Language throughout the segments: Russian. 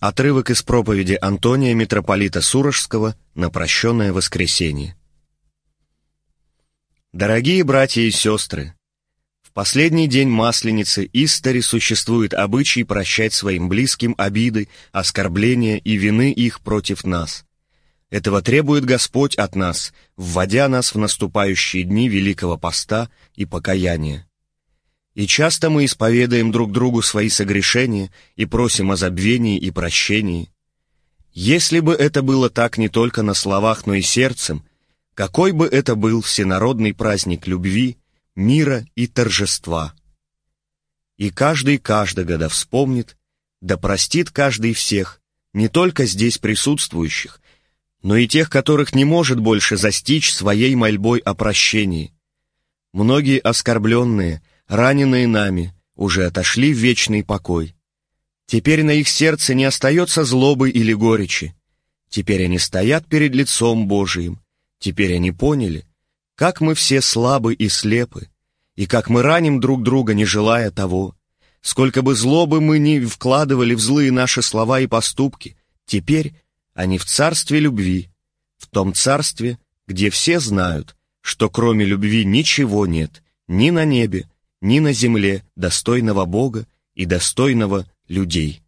Отрывок из проповеди Антония, митрополита Сурожского, на прощенное воскресенье. Дорогие братья и сестры, в последний день Масленицы истори существует обычай прощать своим близким обиды, оскорбления и вины их против нас. Этого требует Господь от нас, вводя нас в наступающие дни Великого Поста и покаяния. И часто мы исповедаем друг другу свои согрешения и просим о забвении и прощении. Если бы это было так не только на словах, но и сердцем, какой бы это был всенародный праздник любви, мира и торжества. И каждый каждого да вспомнит, да простит каждый всех, не только здесь присутствующих, но и тех, которых не может больше застичь своей мольбой о прощении. Многие оскорбленные, раненые нами, уже отошли в вечный покой. Теперь на их сердце не остается злобы или горечи. Теперь они стоят перед лицом Божиим. Теперь они поняли, как мы все слабы и слепы, и как мы раним друг друга, не желая того. Сколько бы злобы мы ни вкладывали в злые наши слова и поступки, теперь они в царстве любви, в том царстве, где все знают, что кроме любви ничего нет ни на небе, ни на земле достойного Бога и достойного людей.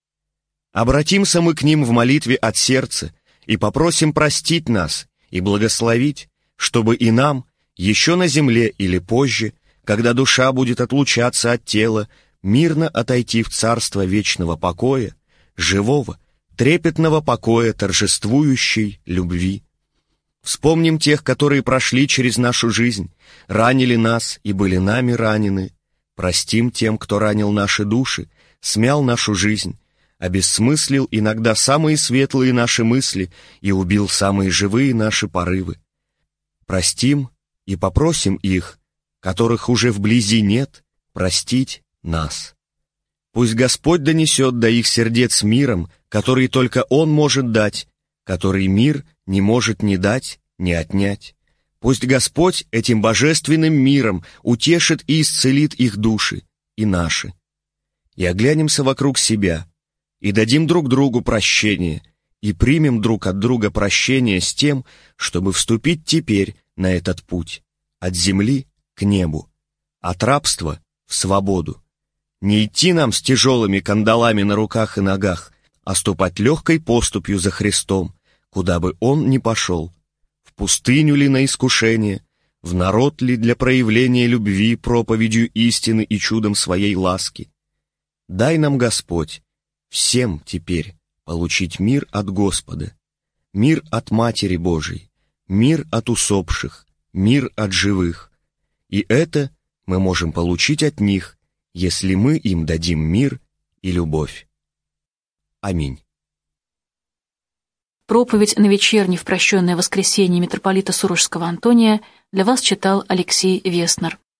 Обратимся мы к ним в молитве от сердца и попросим простить нас и благословить, чтобы и нам, еще на земле или позже, когда душа будет отлучаться от тела, мирно отойти в царство вечного покоя, живого, трепетного покоя торжествующей любви. Вспомним тех, которые прошли через нашу жизнь, ранили нас и были нами ранены. Простим тем, кто ранил наши души, смял нашу жизнь, обессмыслил иногда самые светлые наши мысли и убил самые живые наши порывы. Простим и попросим их, которых уже вблизи нет, простить нас. Пусть Господь донесет до их сердец миром, который только Он может дать, который мир не может ни дать, ни отнять. Пусть Господь этим божественным миром утешит и исцелит их души и наши. И оглянемся вокруг себя, и дадим друг другу прощение, и примем друг от друга прощение с тем, чтобы вступить теперь на этот путь, от земли к небу, от рабства в свободу. Не идти нам с тяжелыми кандалами на руках и ногах, а ступать легкой поступью за Христом, куда бы Он ни пошел, в пустыню ли на искушение, в народ ли для проявления любви проповедью истины и чудом своей ласки. Дай нам, Господь, всем теперь получить мир от Господа, мир от Матери Божией, мир от усопших, мир от живых. И это мы можем получить от них, если мы им дадим мир и любовь. Аминь. Проповедь на вечерне в прощенное воскресенье митрополита Сурожского Антония для вас читал Алексей Веснер.